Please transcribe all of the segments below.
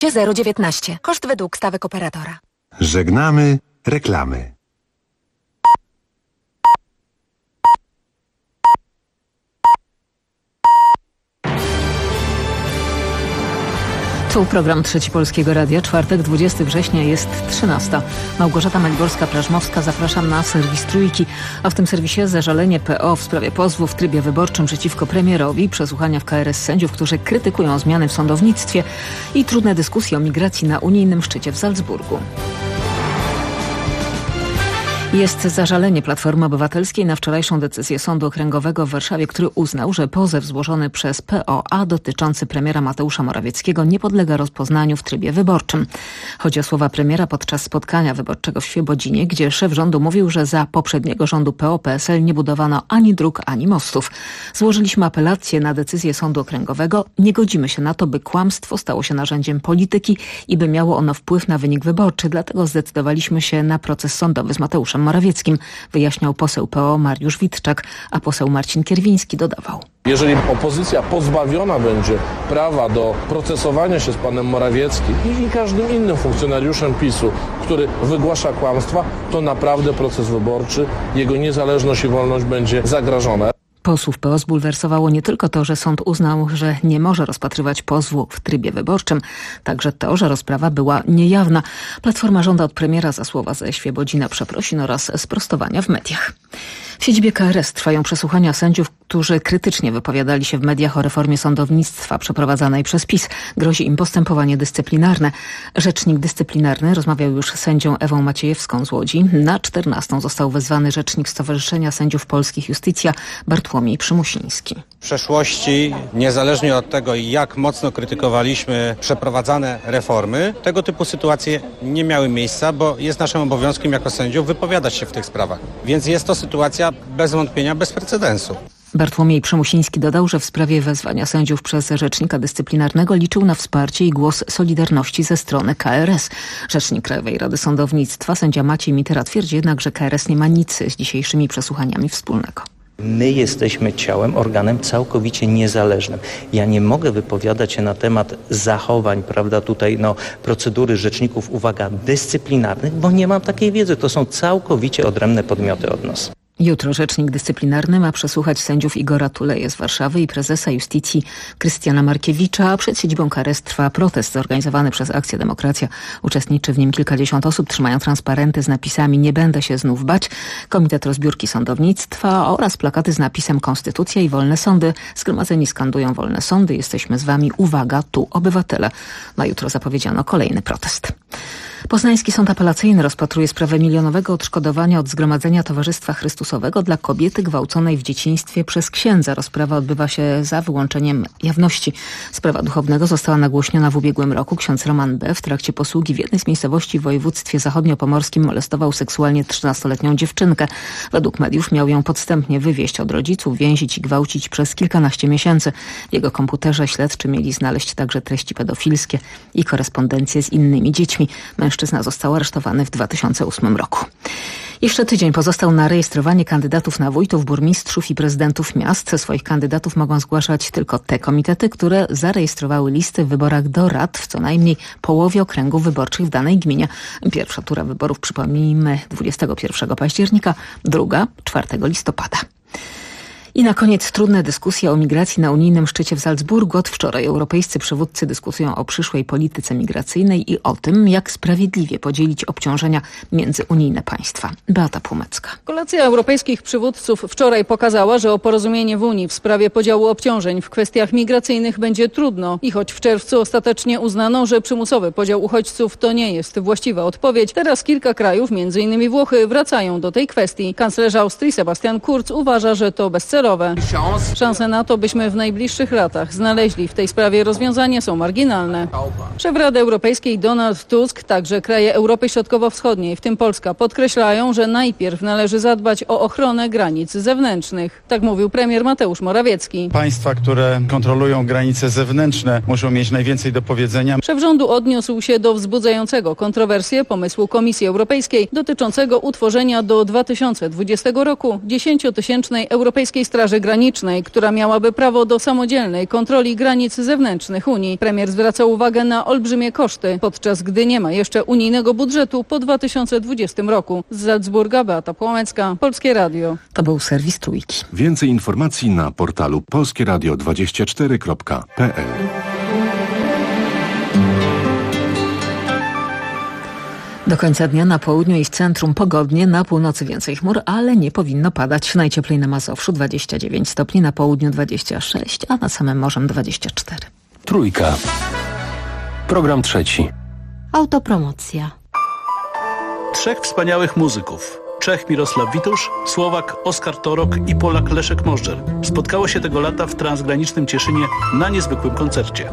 019. Koszt według stawek operatora. Żegnamy reklamy. Tu program Trzeci Polskiego Radia, czwartek, 20 września, jest 13. Małgorzata Maliborska-Plażmowska, zapraszam na serwis Trójki, a w tym serwisie zażalenie PO w sprawie pozwu w trybie wyborczym przeciwko premierowi, przesłuchania w KRS sędziów, którzy krytykują zmiany w sądownictwie i trudne dyskusje o migracji na unijnym szczycie w Salzburgu. Jest zażalenie Platformy Obywatelskiej na wczorajszą decyzję Sądu Okręgowego w Warszawie, który uznał, że pozew złożony przez PO-A dotyczący premiera Mateusza Morawieckiego nie podlega rozpoznaniu w trybie wyborczym. Chodzi o słowa premiera podczas spotkania wyborczego w Świebodzinie, gdzie szef rządu mówił, że za poprzedniego rządu PO-PSL nie budowano ani dróg, ani mostów. Złożyliśmy apelację na decyzję Sądu Okręgowego. Nie godzimy się na to, by kłamstwo stało się narzędziem polityki i by miało ono wpływ na wynik wyborczy. Dlatego zdecydowaliśmy się na proces sądowy z Mateuszem Morawieckim, wyjaśniał poseł PO Mariusz Witczak, a poseł Marcin Kierwiński dodawał. Jeżeli opozycja pozbawiona będzie prawa do procesowania się z panem Morawieckim i każdym innym funkcjonariuszem PiS-u, który wygłasza kłamstwa, to naprawdę proces wyborczy, jego niezależność i wolność będzie zagrożona. Posłów PO zbulwersowało nie tylko to, że sąd uznał, że nie może rozpatrywać pozwu w trybie wyborczym, także to, że rozprawa była niejawna. Platforma żąda od premiera za słowa ze Świebodzina przeprosin oraz sprostowania w mediach. W siedzibie KRS trwają przesłuchania sędziów, którzy krytycznie wypowiadali się w mediach o reformie sądownictwa przeprowadzanej przez PiS. Grozi im postępowanie dyscyplinarne. Rzecznik dyscyplinarny rozmawiał już z sędzią Ewą Maciejewską z Łodzi. Na 14 został wezwany rzecznik Stowarzyszenia Sędziów Polskich Justicja Bartłomiej Przymusiński. W przeszłości, niezależnie od tego, jak mocno krytykowaliśmy przeprowadzane reformy, tego typu sytuacje nie miały miejsca, bo jest naszym obowiązkiem jako sędziów wypowiadać się w tych sprawach. Więc jest to sytuacja bez wątpienia bez precedensu. Bartłomiej Przymusiński dodał, że w sprawie wezwania sędziów przez rzecznika dyscyplinarnego liczył na wsparcie i głos Solidarności ze strony KRS. Rzecznik Krajowej Rady Sądownictwa, sędzia Maciej Mitera, twierdzi jednak, że KRS nie ma nic z dzisiejszymi przesłuchaniami wspólnego. My jesteśmy ciałem, organem całkowicie niezależnym. Ja nie mogę wypowiadać się na temat zachowań, prawda, tutaj procedury rzeczników, uwaga, dyscyplinarnych, bo nie mam takiej wiedzy. To są całkowicie odrębne podmioty od nas. Jutro rzecznik dyscyplinarny ma przesłuchać sędziów Igora Tuleje z Warszawy i prezesa Justicji Krystiana Markiewicza, a przed siedzibą KRS trwa protest zorganizowany przez Akcję Demokracja. Uczestniczy w nim kilkadziesiąt osób, trzymają transparenty z napisami "Nie będę się znów bać", Komitet Rozbiórki Sądownictwa oraz plakaty z napisem "Konstytucja i wolne sądy". Zgromadzeni skandują "Wolne sądy, jesteśmy z wami, uwaga, tu obywatele". Na jutro zapowiedziano kolejny protest. Poznański Sąd Apelacyjny rozpatruje sprawę milionowego odszkodowania od Zgromadzenia Towarzystwa Chrystusowego dla kobiety gwałconej w dzieciństwie przez księdza. Rozprawa odbywa się za wyłączeniem jawności. Sprawa duchownego została nagłośniona w ubiegłym roku. Ksiądz Roman B. w trakcie posługi w jednej z miejscowości w województwie zachodniopomorskim molestował seksualnie 13-letnią dziewczynkę. Według mediów miał ją podstępnie wywieźć od rodziców, więzić i gwałcić przez kilkanaście miesięcy. W jego komputerze śledczy mieli znaleźć także treści pedofilskie i korespondencję z innymi dziećmi. Mężczyzna został aresztowany w 2008 roku. Jeszcze tydzień pozostał na rejestrowanie kandydatów na wójtów, burmistrzów i prezydentów miast. Swoich kandydatów mogą zgłaszać tylko te komitety, które zarejestrowały listy w wyborach do rad w co najmniej połowie okręgów wyborczych w danej gminie. Pierwsza tura wyborów, przypomnijmy, 21 października, druga 4 listopada. I na koniec trudne dyskusje o migracji na unijnym szczycie w Salzburgu. Od wczoraj europejscy przywódcy dyskutują o przyszłej polityce migracyjnej i o tym, jak sprawiedliwie podzielić obciążenia między unijne państwa. Beata Płomecka. Kolacja europejskich przywódców wczoraj pokazała, że o porozumienie w Unii w sprawie podziału obciążeń w kwestiach migracyjnych będzie trudno. I choć w czerwcu ostatecznie uznano, że przymusowy podział uchodźców to nie jest właściwa odpowiedź, teraz kilka krajów, m.in. Włochy, wracają do tej kwestii. Kanclerz Austrii Sebastian Kurz uważa, że to bezcelowe. Szanse na to, byśmy w najbliższych latach znaleźli w tej sprawie rozwiązanie, są marginalne. Szef Rady Europejskiej Donald Tusk, także kraje Europy Środkowo-Wschodniej, w tym Polska, podkreślają, że najpierw należy zadbać o ochronę granic zewnętrznych. Tak mówił premier Mateusz Morawiecki. Państwa, które kontrolują granice zewnętrzne, muszą mieć najwięcej do powiedzenia. Szef rządu odniósł się do wzbudzającego kontrowersję pomysłu Komisji Europejskiej dotyczącego utworzenia do 2020 roku 10-tysięcznej europejskiej Straży Granicznej, która miałaby prawo do samodzielnej kontroli granic zewnętrznych Unii. Premier zwraca uwagę na olbrzymie koszty, podczas gdy nie ma jeszcze unijnego budżetu po 2020 roku. Z Salzburga Beata Płomecka, Polskie Radio. To był serwis Trójki. Więcej informacji na portalu polskieradio24.pl. Do końca dnia na południu i w centrum pogodnie, na północy więcej chmur, ale nie powinno padać. Najcieplej na Mazowszu 29 stopni, na południu 26, a nad samym morzem 24. Trójka. Program trzeci. Autopromocja. Trzech wspaniałych muzyków. Czech Mirosław Witusz, Słowak Oskar Torok i Polak Leszek Możdżer spotkało się tego lata w transgranicznym Cieszynie na niezwykłym koncercie.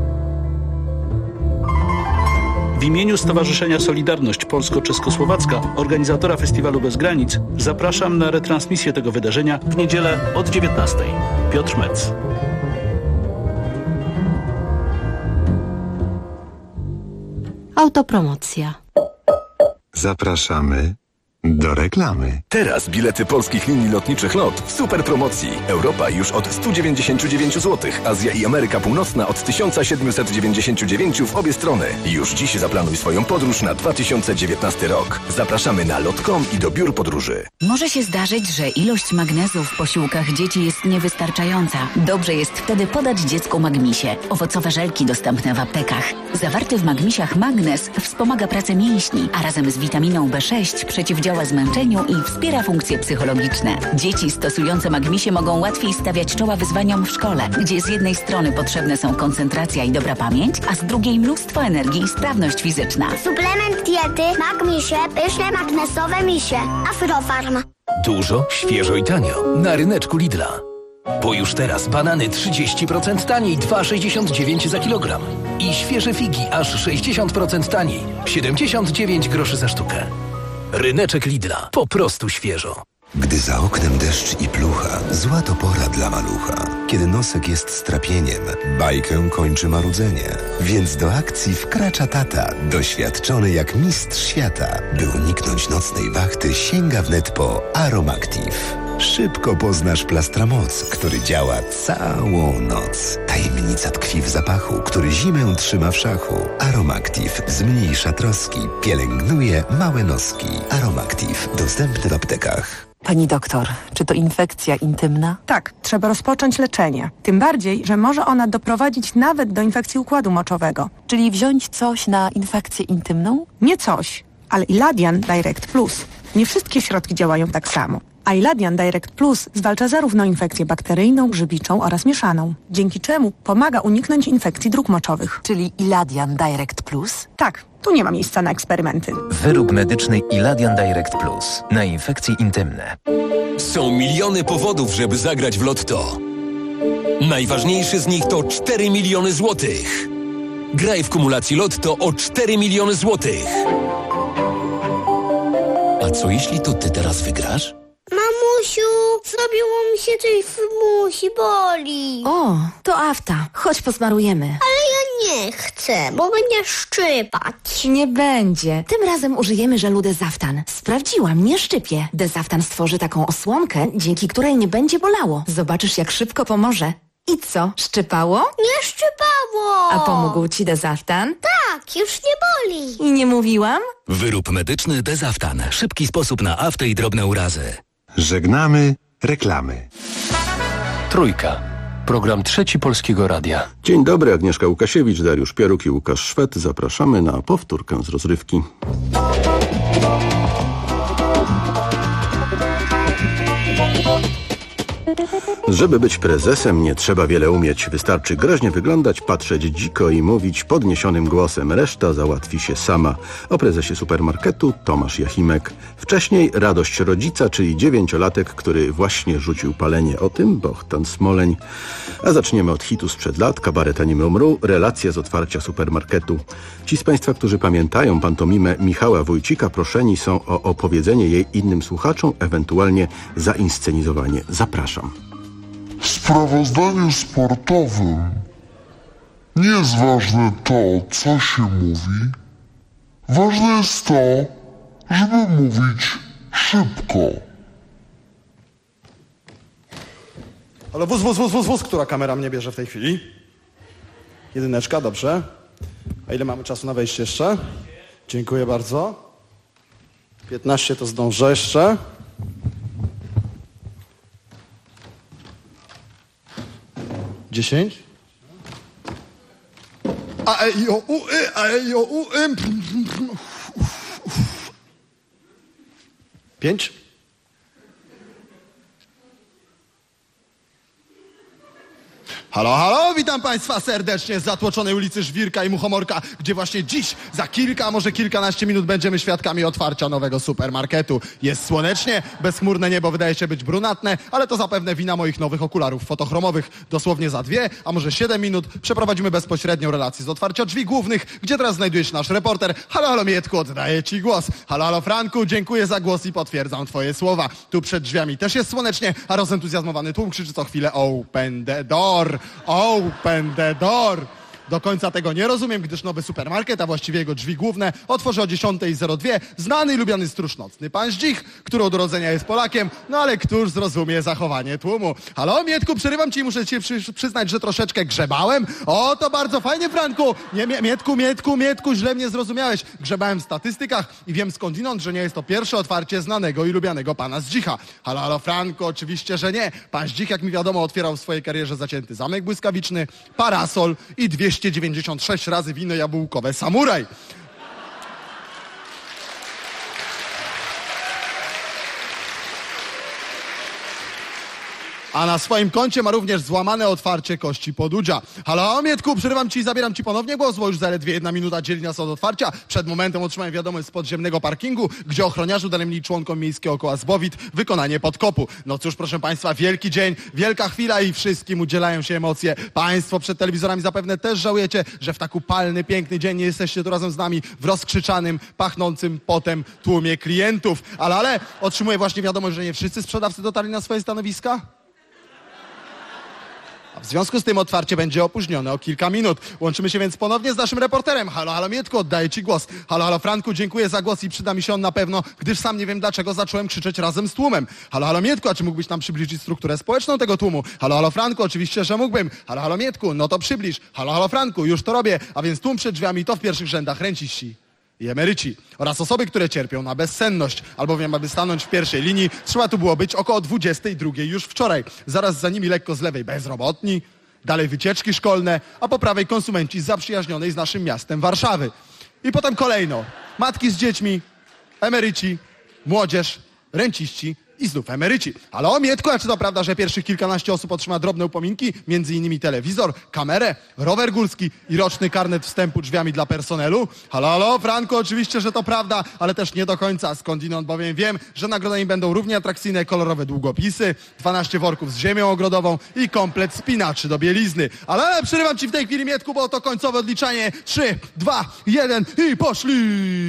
W imieniu Stowarzyszenia Solidarność Polsko-Czeskosłowacka, organizatora Festiwalu Bez Granic, zapraszam na retransmisję tego wydarzenia w niedzielę od 19:00. Piotr Metz. Autopromocja. Zapraszamy do reklamy. Teraz bilety polskich linii lotniczych LOT w super promocji. Europa już od 199 zł, Azja i Ameryka Północna od 1799 w obie strony. Już dziś zaplanuj swoją podróż na 2019 rok. Zapraszamy na lot.com i do biur podróży. Może się zdarzyć, że ilość magnezu w posiłkach dzieci jest niewystarczająca. Dobrze jest wtedy podać dziecku Magmisie. Owocowe żelki dostępne w aptekach. Zawarty w Magmisiach magnez wspomaga pracę mięśni, a razem z witaminą B6 przeciwdziała zmęczeniu i wspiera funkcje psychologiczne. Dzieci stosujące Magmisie mogą łatwiej stawiać czoła wyzwaniom w szkole, gdzie z jednej strony potrzebne są koncentracja i dobra pamięć, a z drugiej mnóstwo energii i sprawność fizyczna. Suplement diety Magmisie, pyszne magnesowe misie. Afrofarm. Dużo, świeżo i tanio. Na ryneczku Lidla. Bo już teraz banany 30% taniej, 2,69 za kilogram. I świeże figi aż 60% taniej, 79 groszy za sztukę. Ryneczek Lidla. Po prostu świeżo. Gdy za oknem deszcz i plucha, zła to pora dla malucha. Kiedy nosek jest strapieniem, bajkę kończy marudzenie. Więc do akcji wkracza tata, doświadczony jak mistrz świata. By uniknąć nocnej wachty, sięga wnet po Aromactive. Szybko poznasz Plastramoc, który działa całą noc. Tajemnica tkwi w zapachu, który zimę trzyma w szachu. Aromactive zmniejsza troski, pielęgnuje małe noski. Aromactive dostępny w aptekach. Pani doktor, czy to infekcja intymna? Tak, trzeba rozpocząć leczenie. Tym bardziej, że może ona doprowadzić nawet do infekcji układu moczowego. Czyli wziąć coś na infekcję intymną? Nie coś, ale Iladian Direct Plus. Nie wszystkie środki działają tak samo. A Iladian Direct Plus zwalcza zarówno infekcję bakteryjną, grzybiczą oraz mieszaną, dzięki czemu pomaga uniknąć infekcji dróg moczowych. Czyli Iladian Direct Plus? Tak, tu nie ma miejsca na eksperymenty. Wyrób medyczny Iladian Direct Plus na infekcje intymne. Są miliony powodów, żeby zagrać w Lotto. Najważniejszy z nich to 4 miliony złotych. Graj w kumulacji Lotto o 4 miliony złotych. A co jeśli to ty teraz wygrasz? Mamusiu, zrobiło mi się coś w musi, boli. O, to afta. Chodź posmarujemy. Ale ja nie chcę, bo będzie szczypać. Nie będzie. Tym razem użyjemy żelu Dezaftan. Sprawdziłam, nie szczypie. Dezaftan stworzy taką osłonkę, dzięki której nie będzie bolało. Zobaczysz, jak szybko pomoże. I co, szczypało? Nie szczypało. A pomógł ci Dezaftan? Tak, już nie boli. I nie mówiłam? Wyrób medyczny Dezaftan. Szybki sposób na aftę i drobne urazy. Żegnamy reklamy. Trójka. Program trzeci Polskiego Radia. Dzień dobry, Agnieszka Łukasiewicz, Dariusz Pieruk i Łukasz Szwed. Zapraszamy na powtórkę z rozrywki. Żeby być prezesem, nie trzeba wiele umieć. Wystarczy groźnie wyglądać, patrzeć dziko i mówić podniesionym głosem. Reszta załatwi się sama. O prezesie supermarketu Tomasz Jachimek. Wcześniej radość rodzica, czyli 9-latek, który właśnie rzucił palenie. O tym Bohdan Smoleń. A zaczniemy od hitu sprzed lat. Kabaret Animy umrą. Relacja z otwarcia supermarketu. Ci z Państwa, którzy pamiętają pantomimę Michała Wójcika, proszeni są o opowiedzenie jej innym słuchaczom, ewentualnie zainscenizowanie. Zapraszam. W sprawozdaniu sportowym nie jest ważne to, co się mówi. Ważne jest to, żeby mówić szybko. Ale wóz, która kamera mnie bierze w tej chwili? 1, dobrze. A ile mamy czasu na wejście jeszcze? Dziękuję bardzo. 15 to zdążę jeszcze. Dziesięć. A, e, i, o, u, y, a, e, i, o, u, 5. Halo, witam Państwa serdecznie z zatłoczonej ulicy Żwirka i Muchomorka, gdzie właśnie dziś, za kilka, może kilkanaście minut będziemy świadkami otwarcia nowego supermarketu. Jest słonecznie, bezchmurne niebo wydaje się być brunatne, ale to zapewne wina moich nowych okularów fotochromowych. Dosłownie za 2, a może 7 minut przeprowadzimy bezpośrednią relację z otwarcia drzwi głównych, gdzie teraz znajduje się nasz reporter. Halo, Mietku, oddaję Ci głos. Halo, Franku, dziękuję za głos i potwierdzam Twoje słowa. Tu przed drzwiami też jest słonecznie, a rozentuzjazmowany tłum krzyczy co chwilę open the door. Open the door! Do końca tego nie rozumiem, gdyż nowy supermarket, a właściwie jego drzwi główne, otworzy o 10:02 znany i lubiany stróż nocny pan Zdzich, który od urodzenia jest Polakiem, no ale któż zrozumie zachowanie tłumu. Halo, Mietku, przerywam ci i muszę ci przyznać, że troszeczkę grzebałem. O, to bardzo fajnie, Franku. Nie, Mietku, źle mnie zrozumiałeś. Grzebałem w statystykach i wiem skądinąd, że nie jest to pierwsze otwarcie znanego i lubianego pana Zdzicha. Halo, Franku, oczywiście, że nie. Pan Zdzik, jak mi wiadomo, otwierał w swojej karierze zacięty Zamek Błyskawiczny, Parasol i 296 razy wino jabłkowe Samuraj. A na swoim koncie ma również złamane otwarcie kości podudzia. Halo, Mietku, przerywam ci i zabieram ci ponownie głos, bo już zaledwie 1 minuta dzieli nas od otwarcia. Przed momentem otrzymałem wiadomość z podziemnego parkingu, gdzie ochroniarze dali mi członkom miejskiego koła Zbowit wykonanie podkopu. No cóż, proszę Państwa, wielki dzień, wielka chwila i wszystkim udzielają się emocje. Państwo przed telewizorami zapewne też żałujecie, że w tak upalny, piękny dzień nie jesteście tu razem z nami w rozkrzyczanym, pachnącym potem tłumie klientów. Ale otrzymuję właśnie wiadomość, że nie wszyscy sprzedawcy dotarli na swoje stanowiska. A w związku z tym otwarcie będzie opóźnione o kilka minut. Łączymy się więc ponownie z naszym reporterem. Halo, Mietku, oddaję Ci głos. Halo, Franku, dziękuję za głos i przyda mi się on na pewno, gdyż sam nie wiem dlaczego zacząłem krzyczeć razem z tłumem. Halo, Mietku, a czy mógłbyś nam przybliżyć strukturę społeczną tego tłumu? Halo, Franku, oczywiście, że mógłbym. Halo, Mietku, no to przybliż. Halo, Franku, już to robię. A więc tłum przed drzwiami to w pierwszych rzędach renciści i emeryci oraz osoby, które cierpią na bezsenność, albowiem aby stanąć w pierwszej linii trzeba tu było być około 22 już wczoraj. Zaraz za nimi lekko z lewej bezrobotni, dalej wycieczki szkolne, a po prawej konsumenci z zaprzyjaźnionej z naszym miastem Warszawy. I potem kolejno matki z dziećmi, emeryci, młodzież, renciści i znów emeryci. Halo, Mietku, a czy to prawda, że pierwszych kilkanaście osób otrzyma drobne upominki, między innymi telewizor, kamerę, rower górski i roczny karnet wstępu drzwiami dla personelu? Halo, Franku, oczywiście, że to prawda, ale też nie do końca, skądinąd bowiem wiem, że nagrodami będą równie atrakcyjne kolorowe długopisy, 12 worków z ziemią ogrodową i komplet spinaczy do bielizny. Ale przerywam ci w tej chwili, Mietku, bo to końcowe odliczanie. 3, 2, 1 i poszli!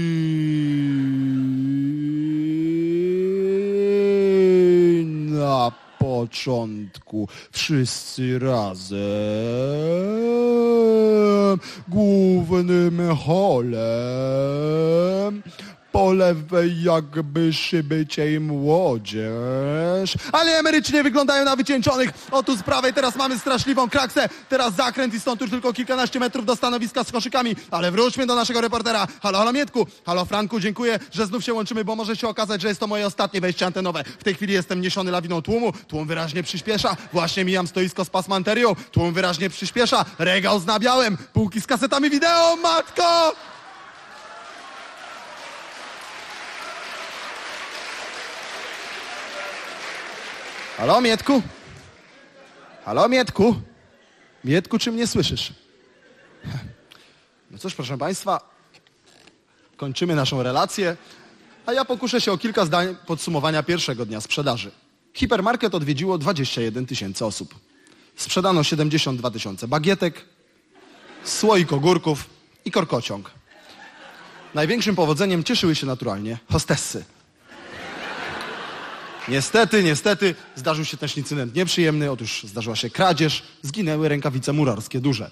Na początku wszyscy razem głównym holem, po lewej jakby szyby cień młodzież. Ale emeryci nie wyglądają na wycieńczonych. Otóż z prawej teraz mamy straszliwą kraksę. Teraz zakręt i stąd już tylko kilkanaście metrów do stanowiska z koszykami. Ale wróćmy do naszego reportera. Halo, Mietku. Halo, Franku, dziękuję, że znów się łączymy, bo może się okazać, że jest to moje ostatnie wejście antenowe. W tej chwili jestem niesiony lawiną tłumu. Tłum wyraźnie przyspiesza. Właśnie mijam stoisko z pasmanterią. Tłum wyraźnie przyspiesza. Regał z nabiałem. Półki z kasetami wideo. Matko! Halo, Mietku? Halo, Mietku? Mietku, czy mnie słyszysz? No cóż, proszę Państwa, kończymy naszą relację, a ja pokuszę się o kilka zdań podsumowania pierwszego dnia sprzedaży. Hipermarket odwiedziło 21 000 osób. Sprzedano 72 000 bagietek, słoik ogórków i korkociąg. Największym powodzeniem cieszyły się naturalnie hostessy. Niestety, zdarzył się też incydent nieprzyjemny. Otóż zdarzyła się kradzież, zginęły rękawice murarskie duże.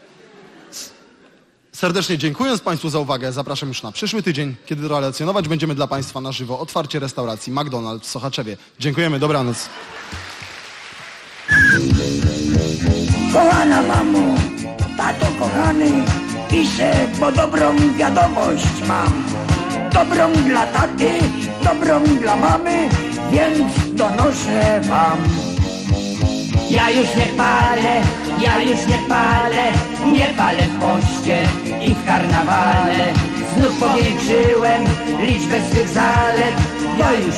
Serdecznie dziękując Państwu za uwagę, zapraszam już na przyszły tydzień, kiedy relacjonować będziemy dla Państwa na żywo otwarcie restauracji McDonald's w Sochaczewie. Dziękujemy, dobranoc. Kochana mamo, tato kochany, piszę, bo dobrą wiadomość mam. Dobrą dla taty, dobrą dla mamy, więc donoszę wam. Ja już nie palę, nie palę w poście i w karnawale. Znów powiększyłem liczbę swych zalet. Ja już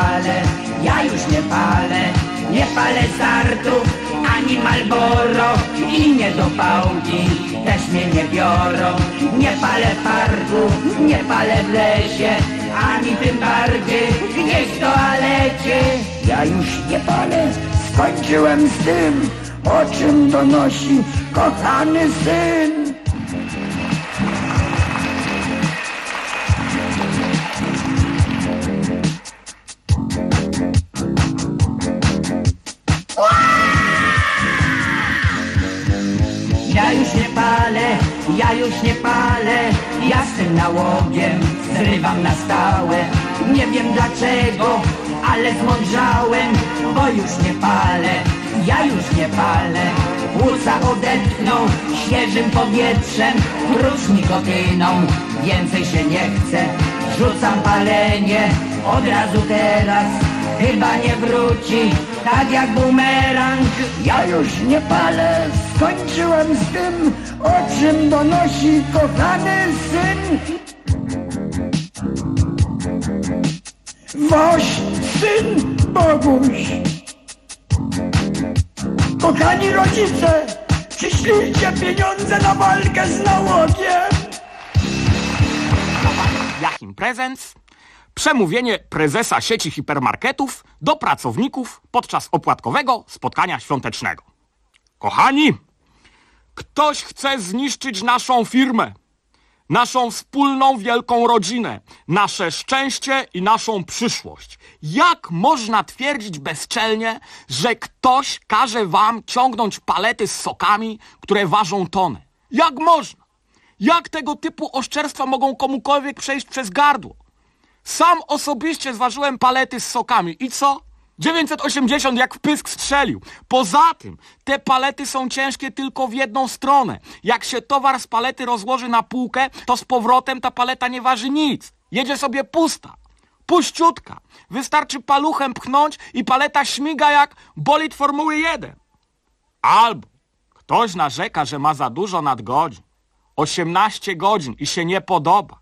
nie palę startów, ani Marlboro i nie do pałki też mnie nie biorą. Nie palę parku, nie palę w lesie, ani tym bardziej gdzieś w toalecie. Ja już nie palę, skończyłem z tym, o czym donosi kochany syn. Ja już nie palę, ja z tym nałogiem zrywam na stałe. Nie wiem dlaczego, ale zmądrzałem, bo już nie palę, ja już nie palę. Płuca odetchną świeżym powietrzem, prócz nikotyną, więcej się nie chce. Rzucam palenie od razu teraz, chyba nie wróci, tak jak bumerang. Ja już nie palę, skończyłem z tym, o czym donosi kochany syn. Wasz syn Boguś. Kochani rodzice, przyślijcie pieniądze na walkę z nałogiem. Jakim prezent? Przemówienie prezesa sieci hipermarketów do pracowników podczas opłatkowego spotkania świątecznego. Kochani, ktoś chce zniszczyć naszą firmę, naszą wspólną wielką rodzinę, nasze szczęście i naszą przyszłość. Jak można twierdzić bezczelnie, że ktoś każe wam ciągnąć palety z sokami, które ważą tonę? Jak można? Jak tego typu oszczerstwa mogą komukolwiek przejść przez gardło? Sam osobiście zważyłem palety z sokami. I co? 980 jak w pysk strzelił. Poza tym, te palety są ciężkie tylko w jedną stronę. Jak się towar z palety rozłoży na półkę, to z powrotem ta paleta nie waży nic. Jedzie sobie pusta. Puściutka. Wystarczy paluchem pchnąć i paleta śmiga jak bolid Formuły 1. Albo ktoś narzeka, że ma za dużo nadgodzin. 18 godzin i się nie podoba.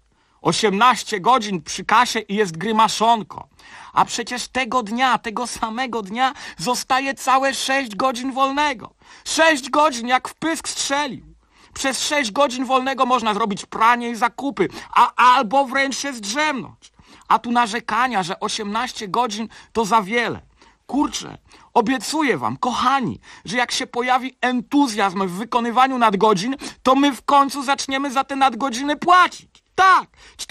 18 godzin przy kasie i jest grymaszonko. A przecież tego samego dnia zostaje całe 6 godzin wolnego. 6 godzin jak w pysk strzelił. Przez 6 godzin wolnego można zrobić pranie i zakupy, albo wręcz się zdrzemnąć. A tu narzekania, że 18 godzin to za wiele. Kurczę, obiecuję wam, kochani, że jak się pojawi entuzjazm w wykonywaniu nadgodzin, to my w końcu zaczniemy za te nadgodziny płacić. Tak,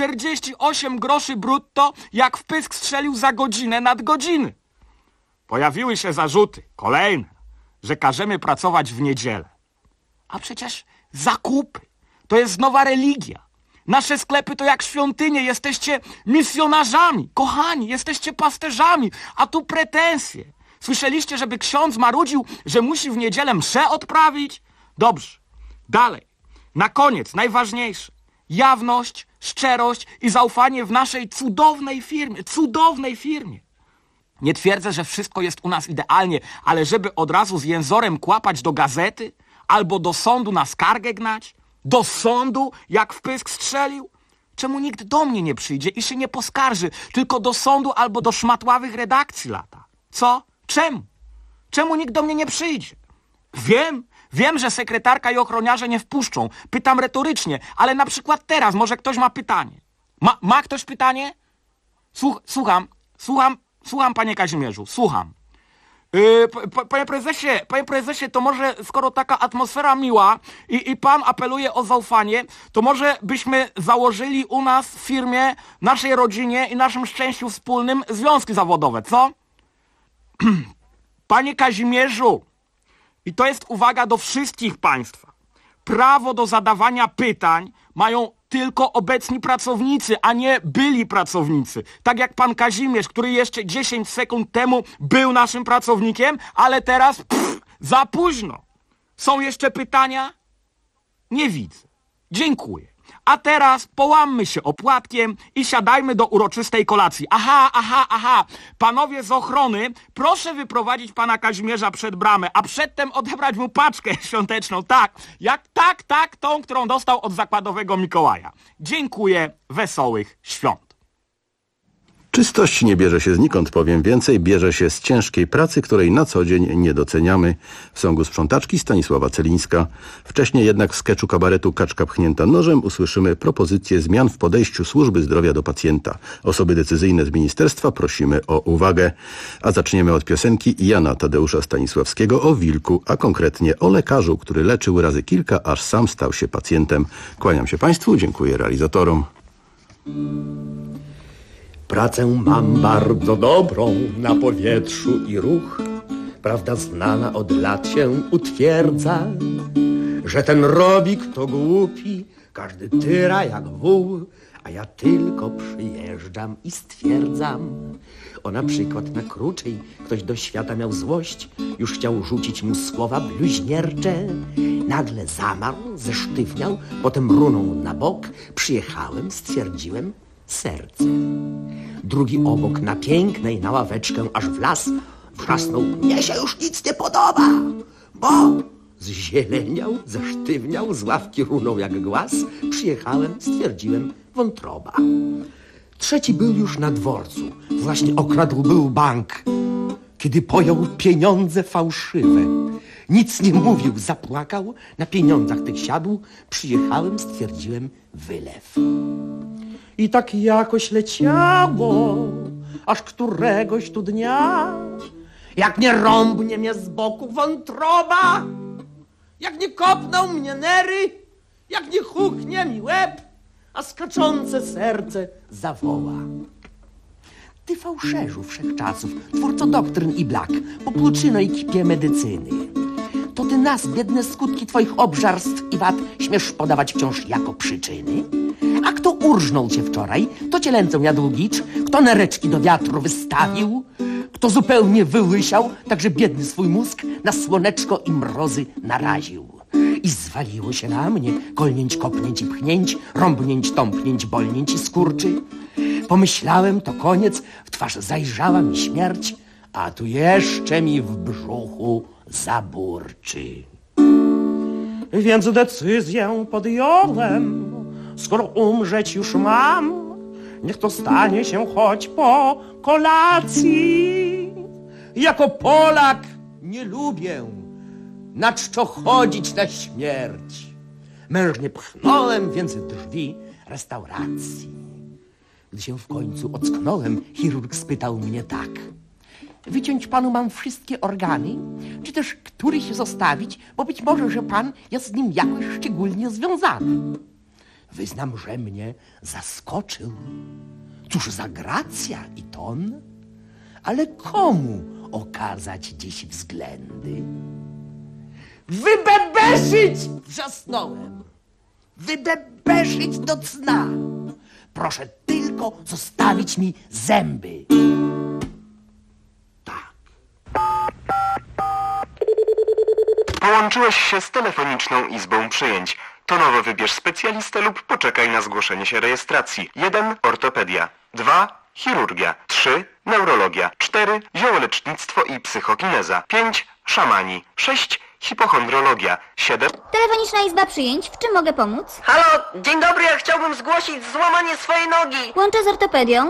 48 groszy brutto, jak w pysk strzelił za godzinę nadgodziny. Pojawiły się zarzuty, kolejne, że każemy pracować w niedzielę. A przecież zakupy to jest nowa religia. Nasze sklepy to jak świątynie, jesteście misjonarzami. Kochani, jesteście pasterzami, a tu pretensje. Słyszeliście, żeby ksiądz marudził, że musi w niedzielę mszę odprawić? Dobrze, dalej. Na koniec, najważniejsze. Jawność, szczerość i zaufanie w naszej cudownej firmie. Nie twierdzę, że wszystko jest u nas idealnie, ale żeby od razu z jęzorem kłapać do gazety albo do sądu na skargę gnać, do sądu jak w pysk strzelił, czemu nikt do mnie nie przyjdzie i się nie poskarży, tylko do sądu albo do szmatławych redakcji lata? Co? Czemu? Czemu nikt do mnie nie przyjdzie? Wiem, że sekretarka i ochroniarze nie wpuszczą. Pytam retorycznie, ale na przykład teraz może ktoś ma pytanie. Ma ktoś pytanie? Słucham, panie Kazimierzu, słucham. Panie prezesie, to może skoro taka atmosfera miła i pan apeluje o zaufanie, to może byśmy założyli u nas w firmie, naszej rodzinie i naszym szczęściu wspólnym związki zawodowe, co? Panie Kazimierzu, i to jest uwaga do wszystkich państwa. Prawo do zadawania pytań mają tylko obecni pracownicy, a nie byli pracownicy. Tak jak pan Kazimierz, który jeszcze 10 sekund temu był naszym pracownikiem, ale teraz Za późno. Są jeszcze pytania? Nie widzę. Dziękuję. A teraz połammy się opłatkiem i siadajmy do uroczystej kolacji. Aha. Panowie z ochrony, proszę wyprowadzić pana Kazimierza przed bramę, a przedtem odebrać mu paczkę świąteczną. Tak, tą, którą dostał od zakładowego Mikołaja. Dziękuję, wesołych świąt. Czystość nie bierze się znikąd, powiem więcej, bierze się z ciężkiej pracy, której na co dzień nie doceniamy. W sągu sprzątaczki Stanisława Celińska. Wcześniej jednak w skeczu kabaretu Kaczka pchnięta nożem usłyszymy propozycję zmian w podejściu służby zdrowia do pacjenta. Osoby decyzyjne z ministerstwa prosimy o uwagę. A zaczniemy od piosenki Jana Tadeusza Stanisławskiego o wilku, a konkretnie o lekarzu, który leczył razy kilka, aż sam stał się pacjentem. Kłaniam się Państwu, dziękuję realizatorom. Pracę mam bardzo dobrą na powietrzu i ruch. Prawda znana od lat się utwierdza, że ten robik to głupi, każdy tyra jak wół, a ja tylko przyjeżdżam i stwierdzam. O na przykład na Kruczej ktoś do świata miał złość, już chciał rzucić mu słowa bluźniercze. Nagle zamarł, zesztywniał, potem runął na bok. Przyjechałem, stwierdziłem, serce. Drugi obok na pięknej na ławeczkę aż w las wrzasnął, mnie się już nic nie podoba, bo zzieleniał, zesztywniał, z ławki runął jak głaz. Przyjechałem, stwierdziłem, wątroba. Trzeci był już na dworcu, właśnie okradł był bank, kiedy pojął pieniądze fałszywe. Nic nie mówił, zapłakał, na pieniądzach tych siadł. Przyjechałem, stwierdziłem, wylew. I tak jakoś leciało, aż któregoś tu dnia, jak nie rąbnie mnie z boku wątroba, jak nie kopną mnie nery, jak nie huknie mi łeb, a skaczące serce zawoła. Ty fałszerzu wszechczasów, twórco doktryn i blag, popłuczyno i kipie medycyny, to ty nas, biedne skutki twoich obżarstw i wad, śmiesz podawać wciąż jako przyczyny? A kto urżnął cię wczoraj, to cię lęcą jadł gicz, kto nereczki do wiatru wystawił, kto zupełnie wyłysiał, także biedny swój mózg na słoneczko i mrozy naraził. I zwaliło się na mnie kolnięć, kopnięć i pchnięć, rąbnięć, tąpnięć, bolnięć i skurczy. Pomyślałem, to koniec, w twarz zajrzała mi śmierć, a tu jeszcze mi w brzuchu zaburczy. Więc decyzję podjąłem, skoro umrzeć już mam, niech to stanie się choć po kolacji. Jako Polak nie lubię na czczo chodzić na śmierć. Mężnie pchnąłem więc drzwi restauracji. Gdy się w końcu ocknąłem, chirurg spytał mnie tak: wyciąć panu mam wszystkie organy, czy też któryś zostawić, bo być może, że pan jest z nim jakoś szczególnie związany. Wyznam, że mnie zaskoczył. Cóż za gracja i ton, ale komu okazać dziś względy? Wybebeszyć! Wrzasnąłem. Wybebeszyć do cna. Proszę tylko zostawić mi zęby. Połączyłeś się z telefoniczną izbą przyjęć. Tonowo wybierz specjalistę lub poczekaj na zgłoszenie się rejestracji. 1. Ortopedia. 2. Chirurgia. 3. Neurologia. 4. Ziołolecznictwo i psychokineza. 5. Szamani. 6. Hipochondrologia. 7. Telefoniczna izba przyjęć. W czym mogę pomóc? Halo, dzień dobry, ja chciałbym zgłosić złamanie swojej nogi. Łączę z ortopedią.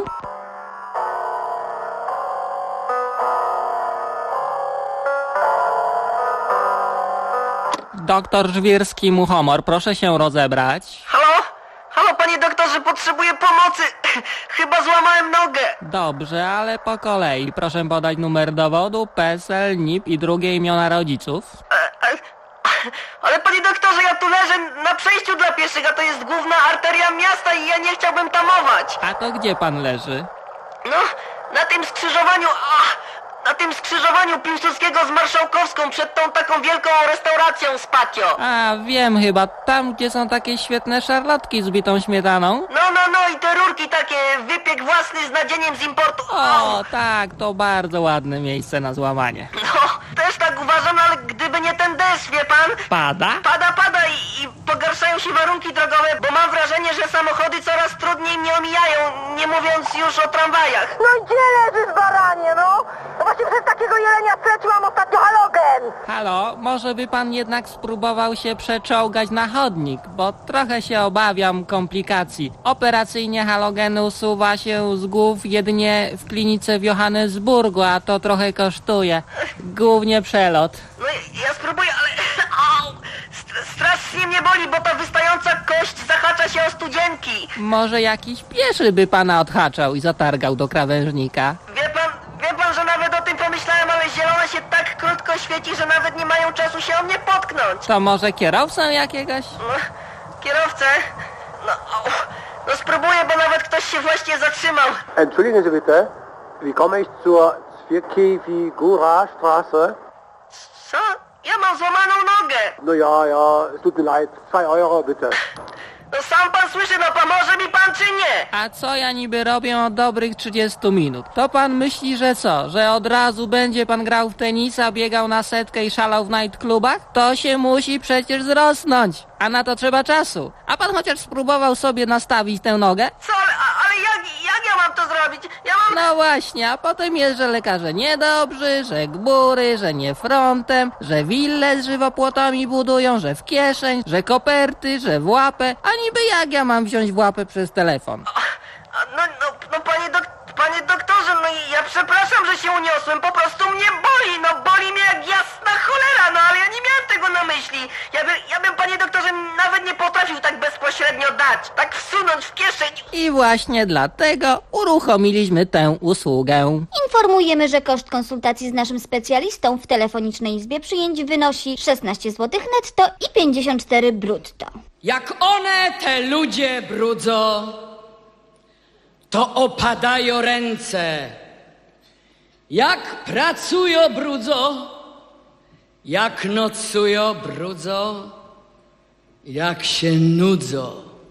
Doktor Żwirski, muchomor, proszę się rozebrać. Halo, panie doktorze, potrzebuję pomocy. Chyba złamałem nogę. Dobrze, ale po kolei. Proszę podać numer dowodu, PESEL, NIP i drugie imiona rodziców. Ale panie doktorze, ja tu leżę na przejściu dla pieszych, a to jest główna arteria miasta i ja nie chciałbym tamować. A to gdzie pan leży? No, na tym skrzyżowaniu... Na tym skrzyżowaniu Piłsudskiego z Marszałkowską przed tą taką wielką restauracją z patio. A, wiem chyba, tam gdzie są takie świetne szarlotki z bitą śmietaną. No i te rurki takie, wypiek własny z nadzieniem z importu. O, tak, to bardzo ładne miejsce na złamanie. No, też też tak uważam, ale gdyby nie ten deszcz, wie pan? Pada? Pada i pogarszają się warunki drogowe, bo mam wrażenie, że samochody coraz trudniej mnie omijają, nie mówiąc już o tramwajach. No i gdzie leżysz, baranie, no? No właśnie przez takiego jelenia straciłam ostatnio halogen. Halo, może by pan jednak spróbował się przeczołgać na chodnik, bo trochę się obawiam komplikacji. Operacyjnie halogen usuwa się z głów jedynie w klinice w Johannesburgu, a to trochę kosztuje. Głównie przelot. No ja spróbuję, ale... Strasznie mnie boli, bo ta wystająca kość zahacza się o studzienki. Może jakiś pieszy by pana odhaczał i zatargał do krawężnika. Wie pan, że nawet o tym pomyślałem, ale zielone się tak krótko świeci, że nawet nie mają czasu się o mnie potknąć. To może kierowcę jakiegoś? No, kierowcę? No spróbuję, bo nawet ktoś się właśnie zatrzymał. Entschuldigen Sie bitte, wie komme ich zur Zwierkiewigura-Straße? Co? Ja mam złamaną nogę. No ja, es tut mir leid, 2 Euro bitte. No sam pan słyszy, no pomoże mi pan czy nie? A co ja niby robię od dobrych 30 minut? To pan myśli, że co? Że od razu będzie pan grał w tenisa, biegał na setkę i szalał w nightclubach? To się musi przecież zrosnąć. A na to trzeba czasu. A pan chociaż spróbował sobie nastawić tę nogę? Co? Ale jak ja mam to zrobić? No właśnie, a potem jest, że lekarze niedobrzy, że gbury, że nie frontem, że wille z żywopłotami budują, że w kieszeń, że koperty, że w łapę. A niby jak ja mam wziąć w łapę przez telefon? No panie doktorze, no i ja przepraszam, że się uniosłem, po prostu mnie boli, no boli mnie jak jasna cholera, no ale ja nie miałem tego na myśli. Ja bym panie doktorze nawet nie potrafił tak bezpośrednio dać, tak wsunąć w kieszeń. I właśnie dlatego uruchomiliśmy tę usługę. Informujemy, że koszt konsultacji z naszym specjalistą w telefonicznej izbie przyjęć wynosi 16 zł netto i 54 brutto. Jak one, te ludzie brudzą, to opadają ręce. Jak pracują brudzą, jak nocują brudzą, jak się nudzą,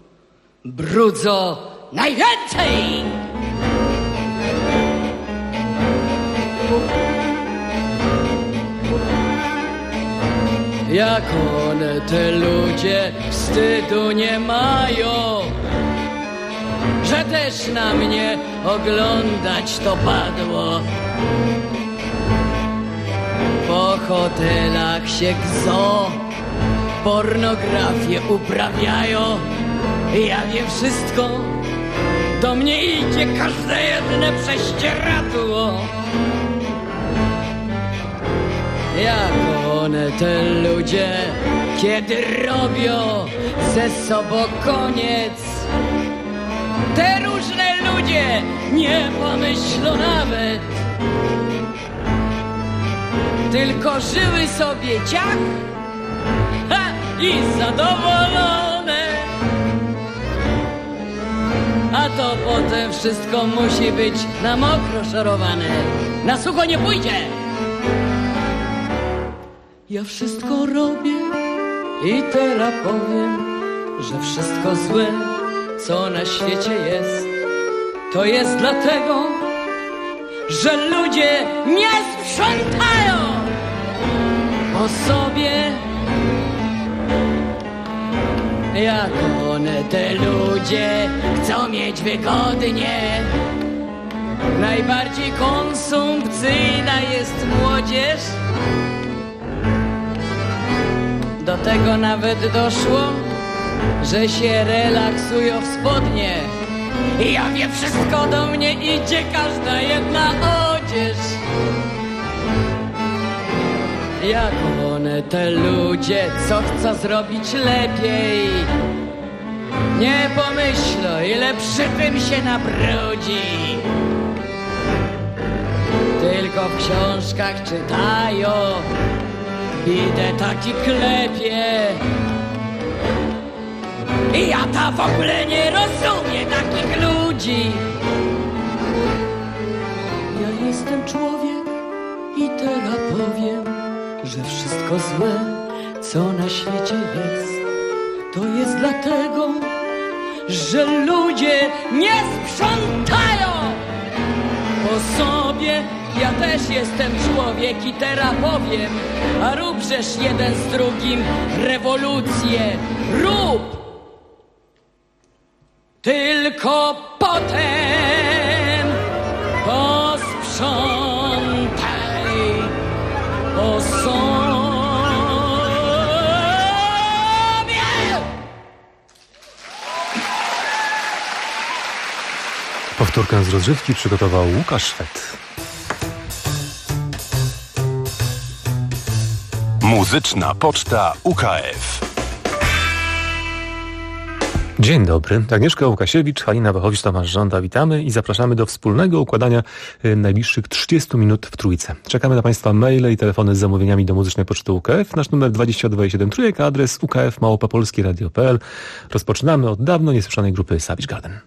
brudzą najwięcej. Jak one, te ludzie, wstydu nie mają, że też na mnie oglądać to padło. Po hotelach się gzą, pornografię uprawiają. Ja wiem wszystko, do mnie idzie każde jedne prześcieradło. Jak one, te ludzie, kiedy robią ze sobą koniec. Te różne ludzie nie pomyślą nawet, tylko żyły sobie ciach i zadowolone. A to potem wszystko musi być na mokro szorowane. Na sucho nie pójdzie. Ja wszystko robię i teraz powiem, że wszystko złe, co na świecie jest, to jest dlatego, że ludzie nie sprzątają po sobie. Jak one, te ludzie, chcą mieć wygodnie. Najbardziej konsumpcyjna jest młodzież. Do tego nawet doszło, że się relaksują w spodnie. I ja wiem, wszystko do mnie idzie, każda jedna odzież. Jak one, te ludzie, co chcą zrobić lepiej, nie pomyślą, ile przy tym się nabrudzi. Tylko w książkach czytają, idę taki klepie. I ja ta w ogóle nie rozumiem takich ludzi. Ja jestem człowiek i teraz powiem, że wszystko złe, co na świecie jest, to jest dlatego, że ludzie nie sprzątają po o sobie. Ja też jestem człowiek i teraz powiem, a róbżesz jeden z drugim rewolucję. Rób! Tylko potem posprzątaj o sobie. Powtórkę z rozrywki przygotował Łukasz Szwed. Muzyczna Poczta UKF. Dzień dobry. Agnieszka Łukasiewicz, Halina Wachowicz, Tomasz Żąda. Witamy i zapraszamy do wspólnego układania najbliższych 30 minut w Trójce. Czekamy na Państwa maile i telefony z zamówieniami do Muzycznej Poczty UKF. Nasz numer 22,7 Trójek, adres ukf@polskieradio.pl. Rozpoczynamy od dawno niesłyszanej grupy Savage Garden.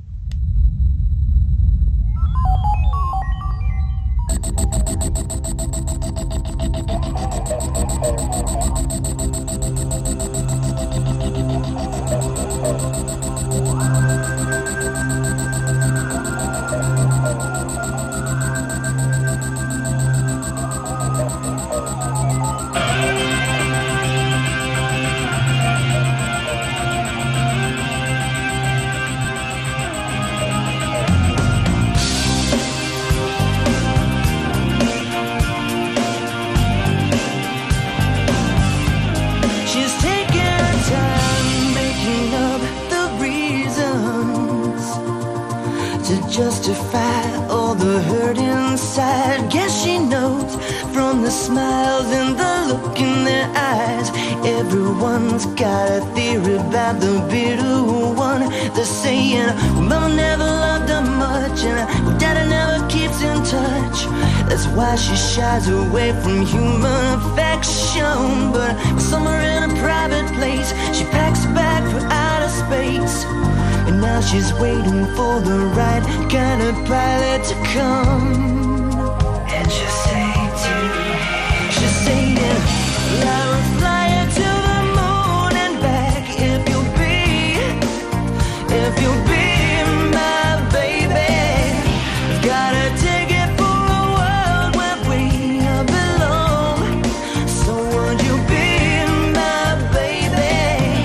Justify all the hurt inside. Guess she knows from the smiles and the look in their eyes. Everyone's got a theory about the bitter one. They're saying, well, mama never loved her much, and daddy never keeps in touch. That's why she shies away from human affection. But somewhere in a private place, she packs a bag for outer space. And now she's waiting for the right kind of pilot to come. And she'll say to me, she's saying, I will fly you to the moon and back if you'll be my baby. Gotta take it for a world where we belong. So would you be my baby?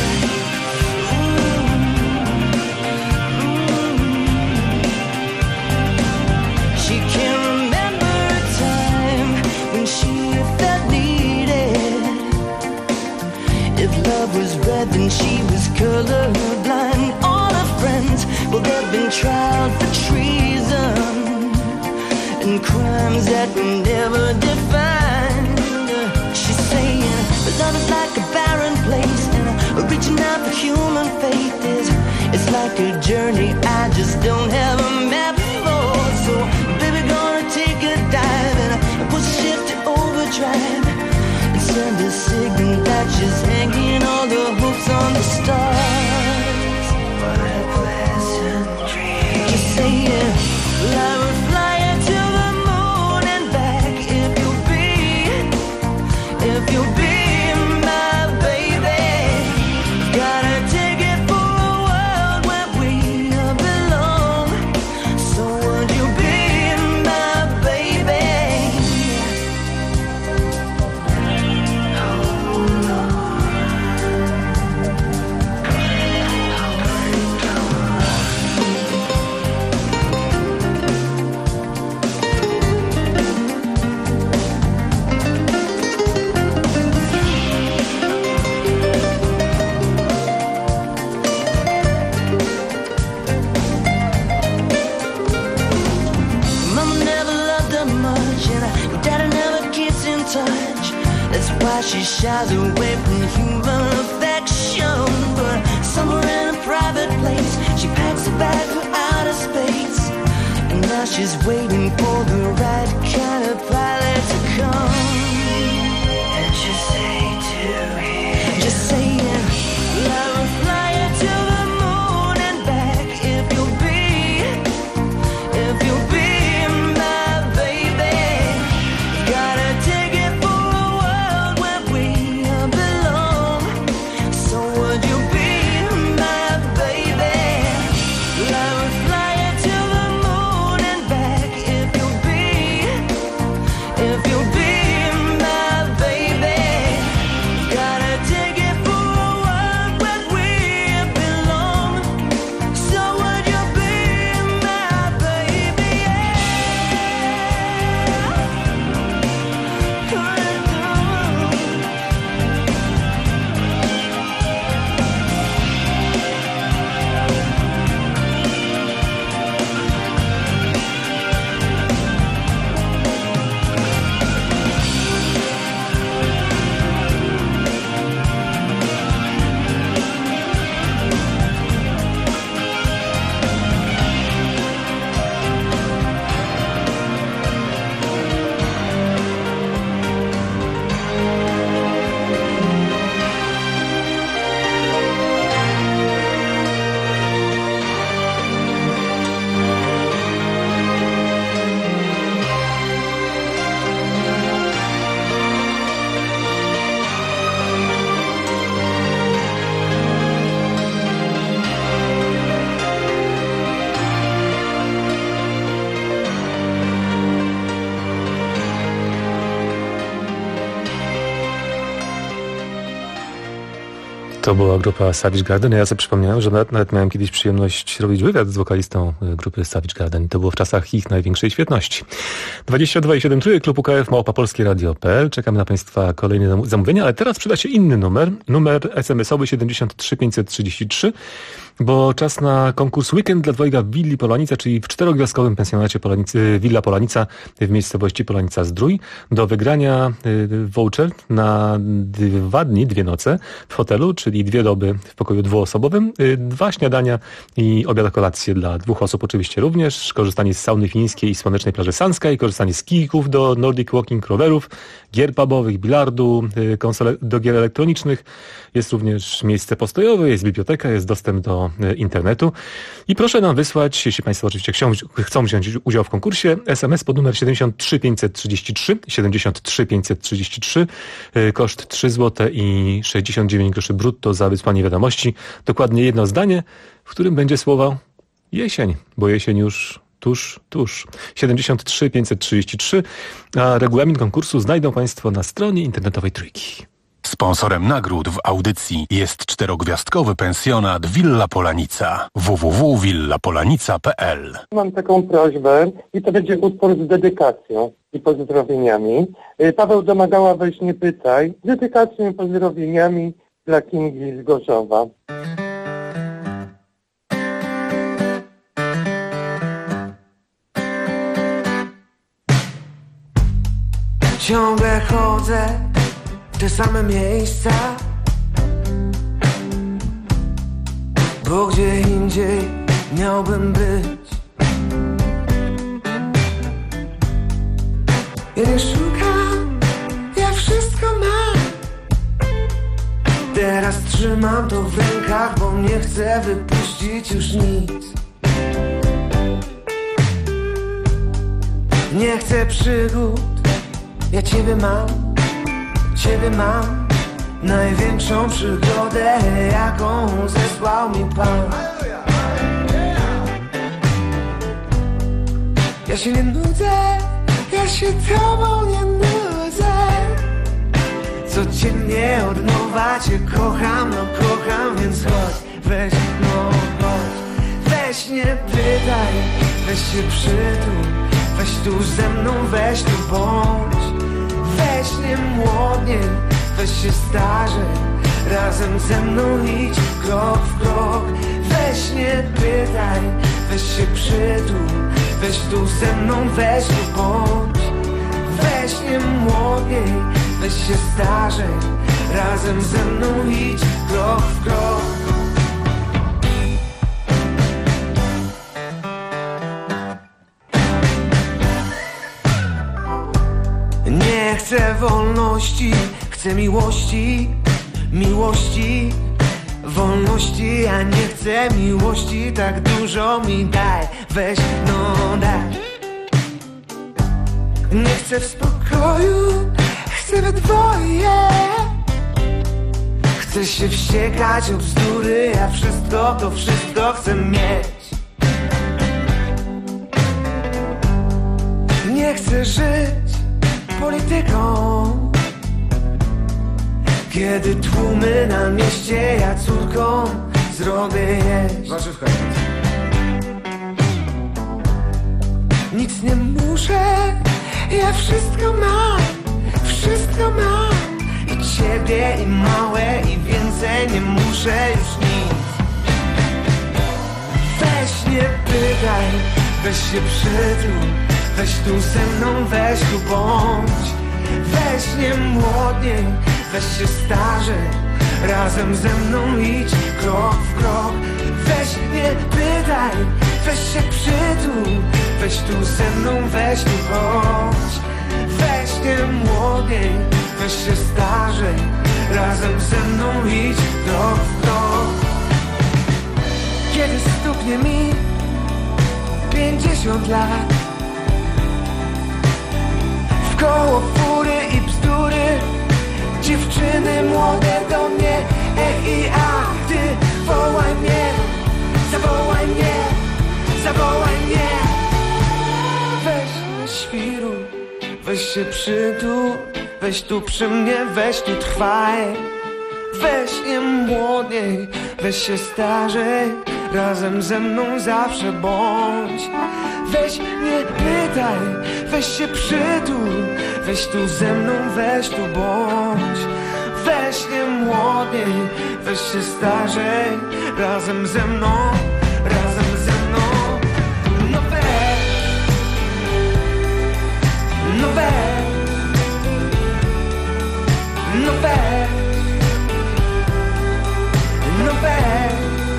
She can't remember a time when she felt needed. If love was red, then she was colorblind. All her friends, well, they've been tried for treason and crimes that were never defined. She's saying, but love is like a barren place, and reaching out for human faith it's like a journey I just don't have a map for. So, baby, gonna take a dive and put ship to overdrive and send a signal that she's hanging all the hopes on the stars. What a pleasant dream. Just saying, I will fly you to the moon and back if you'll be my baby. Gotta take it for a world where we belong. So would you be my baby? Mama never loved her much, and daddy never keeps in touch. That's why she shies away from human affection. But somewhere in a private place, she packs a bag for outer space. And now she's waiting for the right kind of pilot to come. And she'll say to him, just saying, I will fly you to the moon and back if you'll be my baby. Gotta take it for a world where we belong. So would you be my baby? I will fly you to the moon and back To była grupa Savage Garden. Ja sobie przypomniałem, że nawet miałem kiedyś przyjemność robić wywiad z wokalistą grupy Savage Garden. To było w czasach ich największej świetności. 22,7 trójek, klub UKF, @polskieradio.pl. Czekamy na Państwa kolejne zamówienia, ale teraz przyda się inny numer SMS-owy 73533, bo czas na konkurs Weekend dla dwojga w Willi Polanica, czyli w 4-gwiazdkowym pensjonacie Villa Polanica w miejscowości Polanica-Zdrój. Do wygrania voucher na 2 dni, 2 noce w hotelu, czyli 2 doby w pokoju dwuosobowym, 2 śniadania i obiad, kolację dla 2 osób oczywiście również, korzystanie z sauny fińskiej i słonecznej plaży Sanskaj, korzystanie z kijków do Nordic Walking, rowerów, gier pubowych, bilardu, konsol do gier elektronicznych. Jest również miejsce postojowe, jest biblioteka, jest dostęp do internetu. I proszę nam wysłać, jeśli Państwo oczywiście chcą wziąć udział w konkursie, SMS pod numer 73533, koszt 3 zł i 69 groszy brutto za wysłanie wiadomości. Dokładnie jedno zdanie, w którym będzie słowo jesień, bo jesień już tuż. 73533, a regulamin konkursu znajdą Państwo na stronie internetowej Trójki. Sponsorem nagród w audycji jest 4-gwiazdkowy pensjonat Villa Polanica. www.villapolanica.pl. Mam taką prośbę i to będzie utwór z dedykacją i pozdrowieniami. Paweł Domagała, weź nie pytaj. Z dedykacją i pozdrowieniami dla Kingi z Gorzowa. Ciągle chodzę w te same miejsca, bo gdzie indziej miałbym być. Ja nie szukam, ja wszystko mam. Teraz trzymam to w rękach, bo nie chcę wypuścić już nic. Nie chcę przygód, ja Ciebie mam, największą przygodę, jaką zesłał mi Pan. Ja się nie nudzę, ja się Tobą nie nudzę. Codziennie od nowa Cię kocham, więc chodź, weź, chodź. Weź nie pytaj, weź się przytul, weź tu ze mną, weź tu bądź. Weź nie młodnie, weź się starzej, razem ze mną idź krok w krok. Weź nie pytaj, weź się przytul, weź tu ze mną, weź tu bądź. Weź nie młodnie, weź się starzej, razem ze mną idź krok w krok. Nie chcę wolności, chcę miłości, wolności, a nie chcę miłości, tak dużo mi daj, weź, daj. Nie chcę w spokoju, chcę we dwoje. Chcę się wściekać o bzdury, a to wszystko chcę mieć. Nie chcę żyć polityką, kiedy tłumy na mieście, ja córką zrobię jeść. Warzywka. Nic nie muszę, ja wszystko mam. I Ciebie, i małe, i więcej nie muszę już nic. Weź nie pytaj, weź się przytul, weź tu ze mną, weź tu bądź. Weź nie młodniej, weź się starzej, razem ze mną idź krok w krok. Weź nie pytaj, weź się przytul, weź tu ze mną, weź tu chodź. Weź nie młodniej, weź się starzej, razem ze mną idź krok w krok. Kiedy stuknie mi 50 lat, koło fury i bzdury, dziewczyny młode do mnie, i a ty wołaj mnie, zawołaj mnie, zawołaj mnie. Weź nie świruj, weź się przytul, weź tu przy mnie, weź tu trwaj. Weź nie młodniej, weź się starzej, razem ze mną zawsze bądź. Weź nie pytaj, weź się przytul, weź tu ze mną, weź tu bądź. Weź nie młodniej, weź się starzej, razem ze mną, razem ze mną. No weź, no weź, no weź, no weź.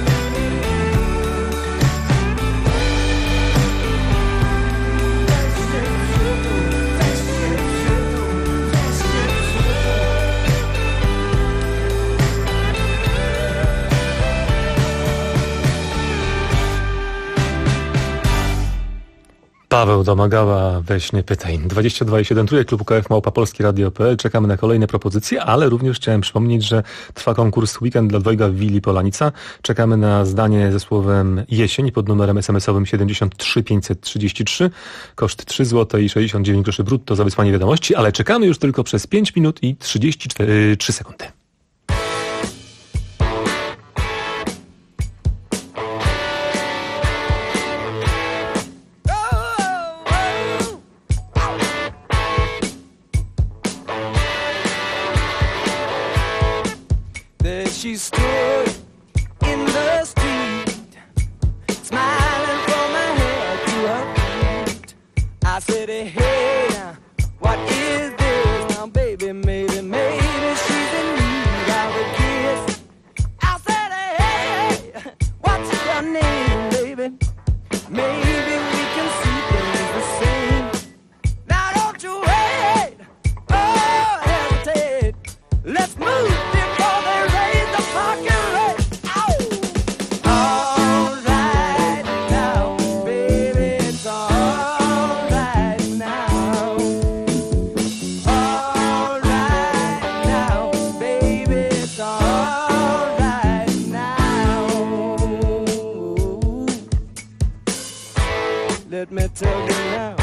Paweł Domagała, weź nie pytaj. 22,7 trójek, klub UKF Małpa Polski Radio.pl. Czekamy na kolejne propozycje, ale również chciałem przypomnieć, że trwa konkurs Weekend dla dwojga w Willi Polanica. Czekamy na zdanie ze słowem jesień pod numerem SMS-owym 73533. Koszt 3 zł i 69 groszy brutto za wysłanie wiadomości, ale czekamy już tylko przez 5 minut i 33 sekundy. She stood in the street, smiling from her head to her feet. I said, hey, now, what is this? Now, baby, maybe she's in need of a kiss. I said, hey, what's your name, baby? Maybe we can see things the same. Now, don't you wait, oh, hesitate. Let's move. Let me tell you now.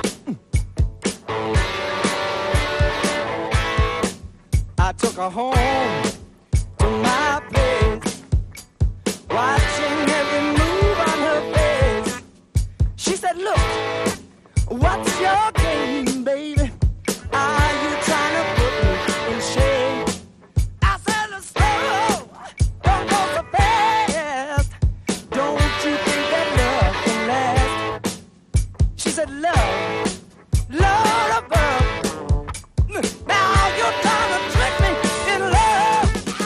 I took her home to my place, watching every move on her face. She said, look, what's your game, baby? Are you trying to put me in shame? I said, let's slow, don't go so fast. Don't you think that love can last? She said, love, love above. Now you're trying to trick me in love.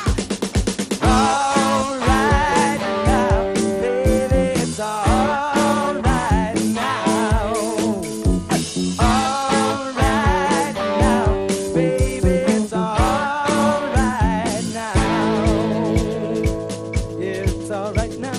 All right now, baby, it's all right now. All right now, baby, it's all right now. Yeah, it's all right now.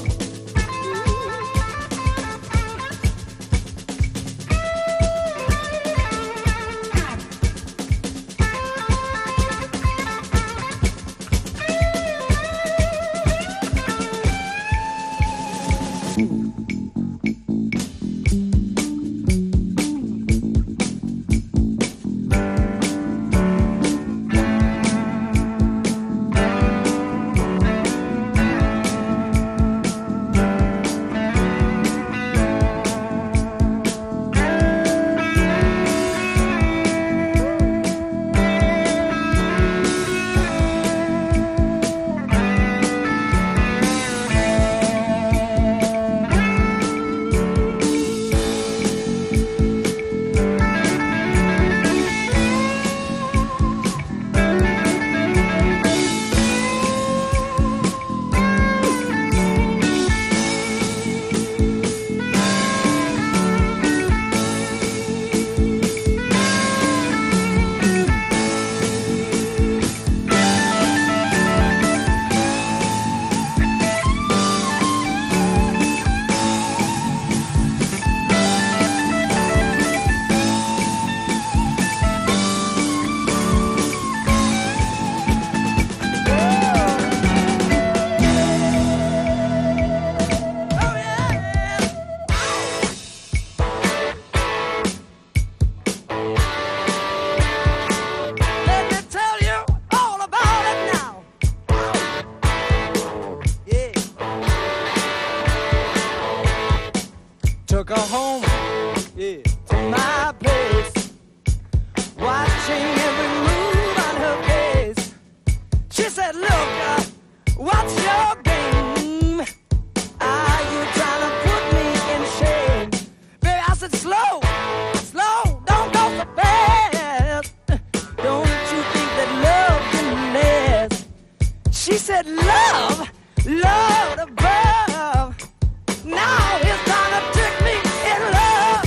took her home, yeah, to my place, watching every move on her face. She said, look, what's your game? Are you trying to put me in shame? Baby, I said, slow, slow, don't go so fast. Don't you think that love can last? She said, love, love above. Now it's time to trick me in love.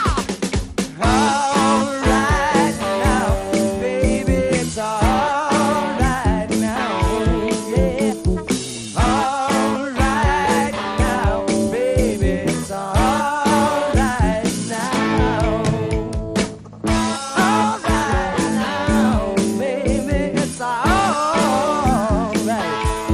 All right now, baby, it's all right now, yeah. All right now, baby, it's all right now. All right now, baby, it's all right.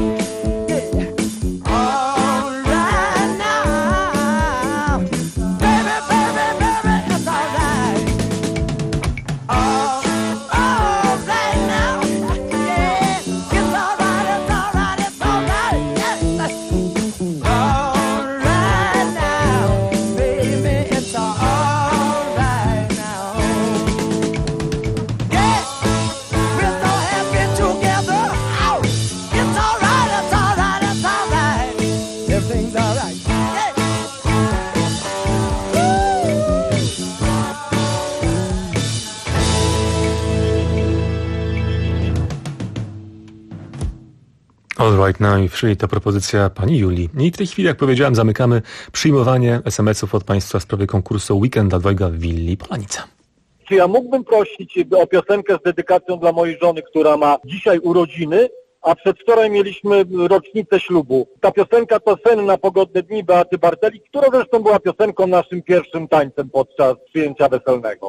All right now, baby, baby, baby, it's all right. All right now, yeah, it's all right, it's all right, it's all right, yes. All right now, baby, it's all right now. Yeah, we're so happy together. Ow, it's all right, it's all right, it's all right. Everything's all right. Yeah. All right now i free to propozycja pani Julii. I w tej chwili, jak powiedziałem, zamykamy przyjmowanie SMS-ów od państwa w sprawie konkursu Weekend dla dwojga w willi Polanica. Czy ja mógłbym prosić o piosenkę z dedykacją dla mojej żony, która ma dzisiaj urodziny, a przedwczoraj mieliśmy rocznicę ślubu. Ta piosenka to Sen na pogodne dni Beaty Bartelik, która zresztą była piosenką naszym pierwszym tańcem podczas przyjęcia weselnego.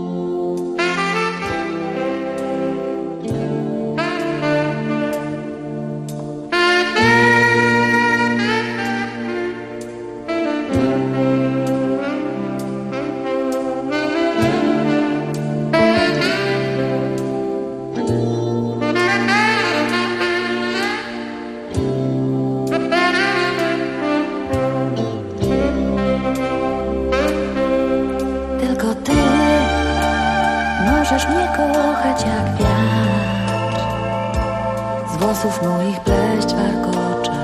Tylko ty możesz mnie kochać jak wiatr, z włosów moich pleść warkocze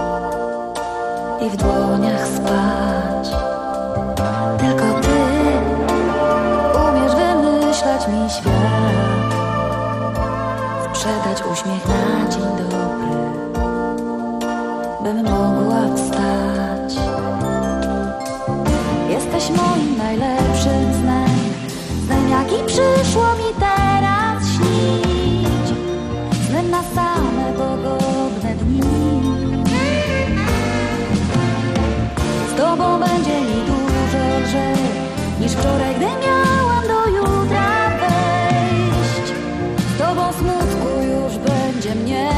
i w dłoniach spać. Tylko ty umiesz wymyślać mi świat, sprzedać uśmiech na dzień dobry, bym mogła wstać. Jesteś moim najlepszym snem, snem jaki przyszło mi teraz śnić, snem na same pogodne dni. Z tobą będzie mi dużo lżej niż wczoraj, gdy miałam do jutra wejść. Z tobą smutku już będzie mniej.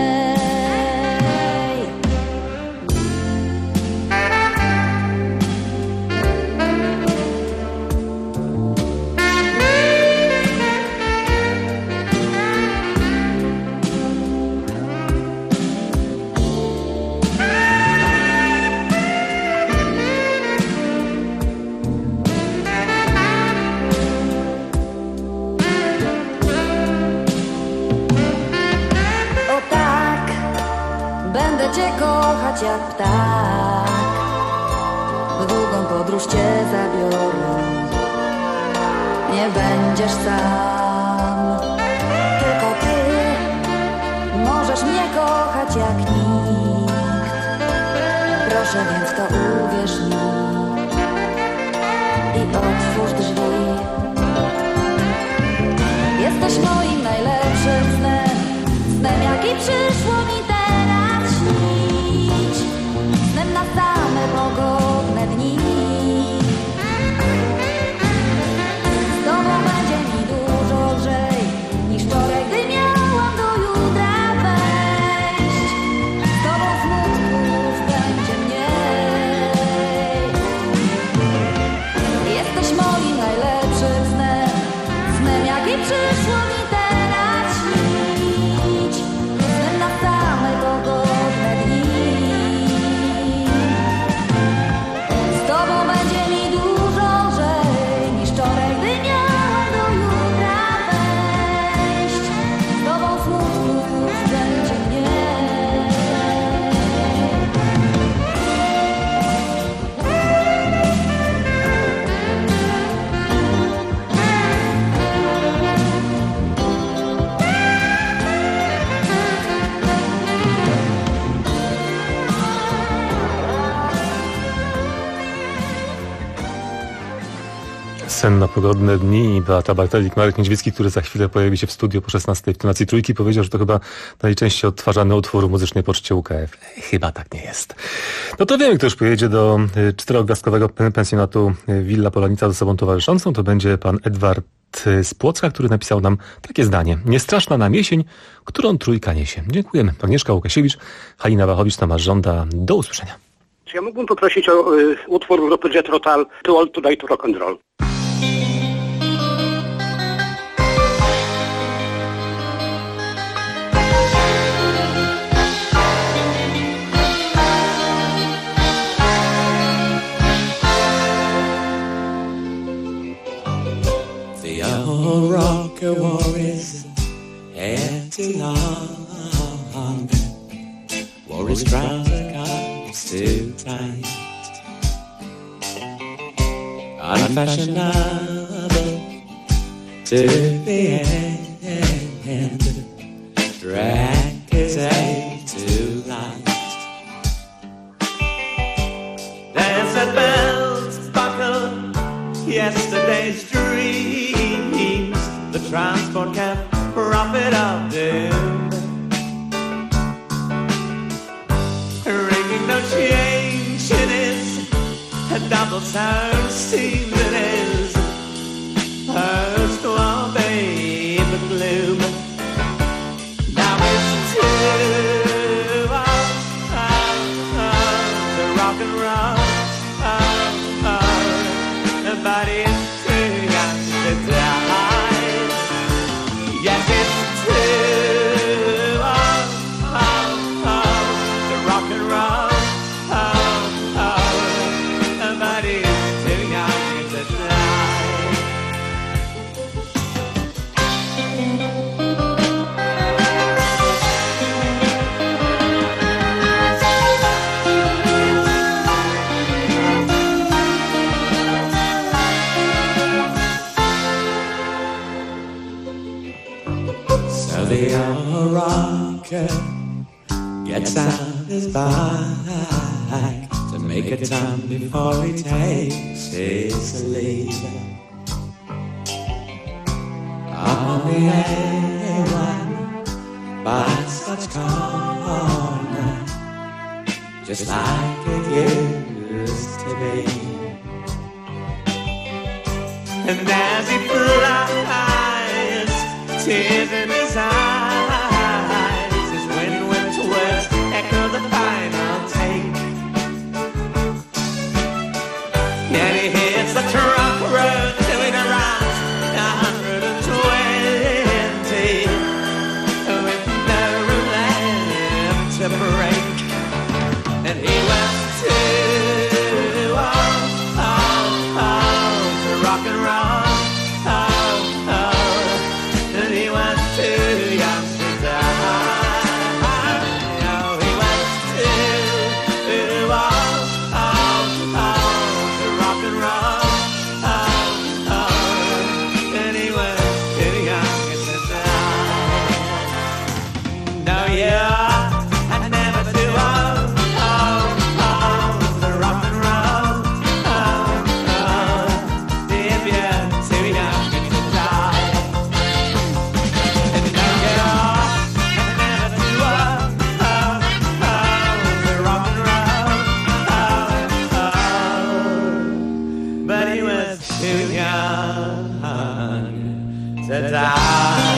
Będę cię kochać jak ptak, w długą podróż cię zabiorę, nie będziesz sam. Tylko ty możesz mnie kochać jak nikt, proszę więc to uwierz mi i otwórz drzwi. Jesteś moim najlepszym snem, snem jaki przyszło mi teraz śnić, snem na same pogodne dni. Z tobą będzie mi dużo lżej niż wczoraj, gdy miałam do jutra wejść. Z tobą smutku już będzie mniej. Sen na pogodne dni i Beata Bartelik, Marek Niedźwiecki, który za chwilę pojawi się w studiu po 16 w tonacji trójki, powiedział, że to chyba najczęściej odtwarzany utwór muzycznej poczcie UKF. Chyba tak nie jest. No to wiemy, kto już pojedzie do 4-gwiazdkowego pensjonatu Villa Polanica z osobą towarzyszącą. To będzie pan Edward z Płocka, który napisał nam takie zdanie. Niestraszna nam jesień, którą trójka niesie. Dziękujemy. Agnieszka Łukasiewicz, Halina Wachowicz, Tomasz Żąda. Do usłyszenia. Czy ja mógłbym poprosić o utwór grupy Jethro Tull, Too Old to Die to Rock and Roll? The old rocker wore his hair too long, wore his trouser cuffs too tight, unfashionable to the end, drank his ale too light. Desert bells buckle yesterday's dreams, the transport cab prophet of doom, ringing no change in his double sound seemed in his first one babe gloom. Now it's too the rock and roll, but it's too young to die. Yes, it's too the rock and roll, but it's too young to die. So the old rocker gets out his bike to make a time before he takes his leave. On the A1 by Scotch Corner, just like it used to be. And as he flies, tears in his eyes, his wind-whipped words echo the final take. And he hits the truck road doing around 120, with no room left to break. And he went to rock and roll, and he was too young to die. Oh, he was too rock and roll, and he was too young to die. No, yeah, I never too old, the rock and roll, if you're too young to die. And no, yeah, I never too old, the rock and roll, but he was too young to die.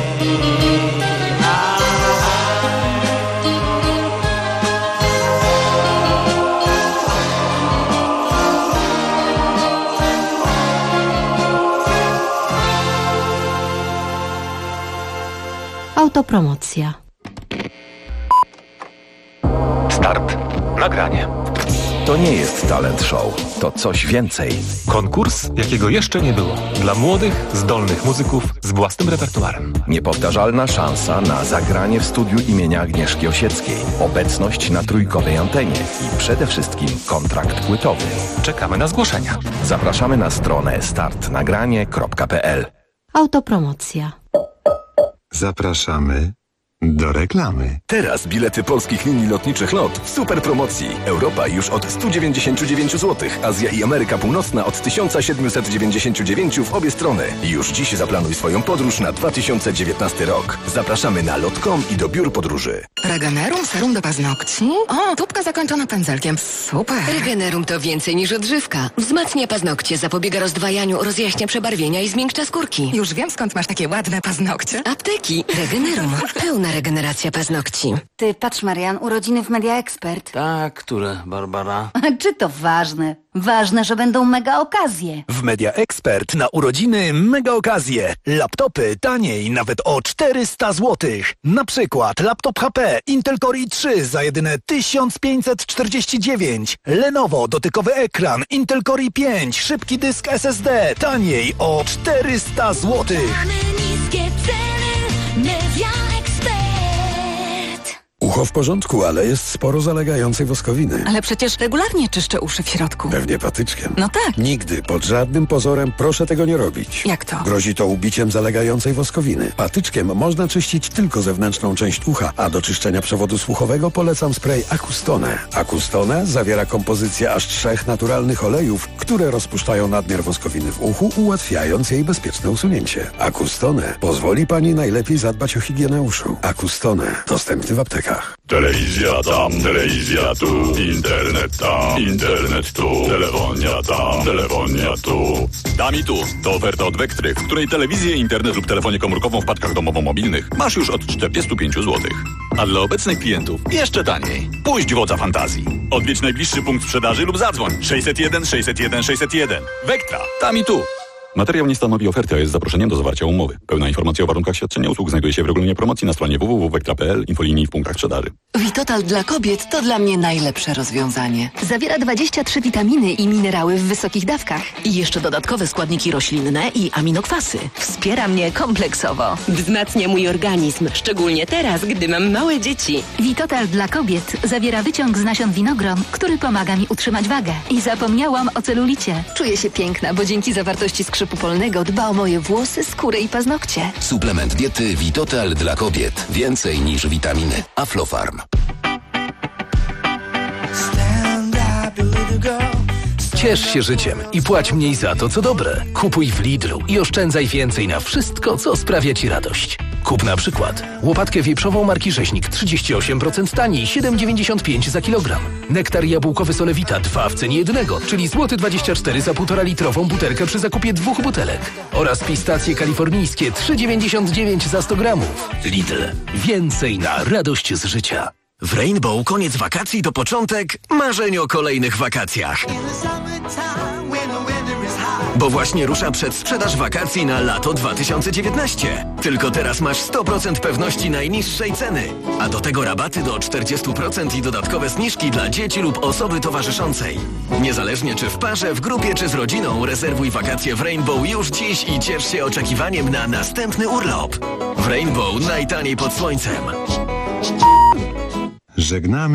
Autopromocja. Start. Nagranie. To nie jest talent show, to coś więcej. Konkurs, jakiego jeszcze nie było. Dla młodych, zdolnych muzyków z własnym repertuarem. Niepowtarzalna szansa na zagranie w studiu imienia Agnieszki Osieckiej. Obecność na trójkowej antenie i przede wszystkim kontrakt płytowy. Czekamy na zgłoszenia. Zapraszamy na stronę startnagranie.pl. Autopromocja. Zapraszamy Do reklamy. Teraz bilety polskich linii lotniczych LOT w super promocji. Europa już od 199 zł, Azja i Ameryka Północna od 1799 w obie strony. Już dziś zaplanuj swoją podróż na 2019 rok. Zapraszamy na lot.com i do biur podróży. Regenerum serum do paznokci? O, tubka zakończona pędzelkiem. Super. Regenerum to więcej niż odżywka. Wzmacnia paznokcie, zapobiega rozdwajaniu, rozjaśnia przebarwienia i zmiękcza skórki. Już wiem, skąd masz takie ładne paznokcie. Apteki. Regenerum. Pełna regeneracja paznokci. Ty, patrz Marian, urodziny w Media Expert. Tak, które, Barbara? Czy to ważne? Ważne, że będą mega okazje. W Media Expert na urodziny mega okazje. Laptopy taniej nawet o 400 zł. Na przykład laptop HP Intel Core i3 za jedyne 1549. Lenovo dotykowy ekran Intel Core i5 szybki dysk SSD taniej o 400 zł. Niskie ceny, Media Expert. Ucho w porządku, ale jest sporo zalegającej woskowiny. Ale przecież regularnie czyszczę uszy w środku. Pewnie patyczkiem. No tak. Nigdy, pod żadnym pozorem proszę tego nie robić. Jak to? Grozi to ubiciem zalegającej woskowiny. Patyczkiem można czyścić tylko zewnętrzną część ucha, a do czyszczenia przewodu słuchowego polecam spray Acustone. Acustone zawiera kompozycję aż 3 naturalnych olejów, które rozpuszczają nadmiar woskowiny w uchu, ułatwiając jej bezpieczne usunięcie. Acustone pozwoli Pani najlepiej zadbać o higienę uszu. Acustone dostępny w aptekach. Telewizja tam, telewizja tu, internet tam, internet tu, telefonia tam, telefonia tu. Tam i tu to oferta od Vectry, w której telewizję, internet lub telefonię komórkową w paczkach domowo-mobilnych masz już od 45 zł. A dla obecnych klientów jeszcze taniej. Puść wodza fantazji. Odwiedź najbliższy punkt sprzedaży lub zadzwoń 601 601 601. Vectra, tam i tu. Materiał nie stanowi oferty, a jest zaproszeniem do zawarcia umowy. Pełna informacja o warunkach świadczenia usług znajduje się w regulaminie promocji na stronie www.vectra.pl, infolinii w punktach sprzedaży. Vitotal dla kobiet to dla mnie najlepsze rozwiązanie. Zawiera 23 witaminy i minerały w wysokich dawkach. I jeszcze dodatkowe składniki roślinne i aminokwasy. Wspiera mnie kompleksowo. Wzmacnia mój organizm, szczególnie teraz, gdy mam małe dzieci. Vitotal dla kobiet zawiera wyciąg z nasion winogron, który pomaga mi utrzymać wagę. I zapomniałam o celulicie. Czuję się piękna, bo dzięki zawartości skrzypu polnego dba o moje włosy, skórę i paznokcie. Suplement diety Vitotal dla kobiet. Więcej niż witaminy. Aflofarm. Ciesz się życiem i płać mniej za to, co dobre. Kupuj w Lidlu i oszczędzaj więcej na wszystko, co sprawia Ci radość. Kup na przykład łopatkę wieprzową marki Rzeźnik 38% taniej, 7,95 za kilogram. Nektar jabłkowy Solewita 2 w cenie jednego, czyli złoty 24 za 1,5 litrową butelkę przy zakupie 2 butelek. Oraz pistacje kalifornijskie 3,99 za 100 gramów. Lidl. Więcej na radość z życia. W Rainbow koniec wakacji to początek marzeń o kolejnych wakacjach. Bo właśnie rusza przedsprzedaż wakacji na lato 2019. Tylko teraz masz 100% pewności najniższej ceny. A do tego rabaty do 40% i dodatkowe zniżki dla dzieci lub osoby towarzyszącej. Niezależnie czy w parze, w grupie czy z rodziną, rezerwuj wakacje w Rainbow już dziś i ciesz się oczekiwaniem na następny urlop. W Rainbow najtaniej pod słońcem. Żegnamy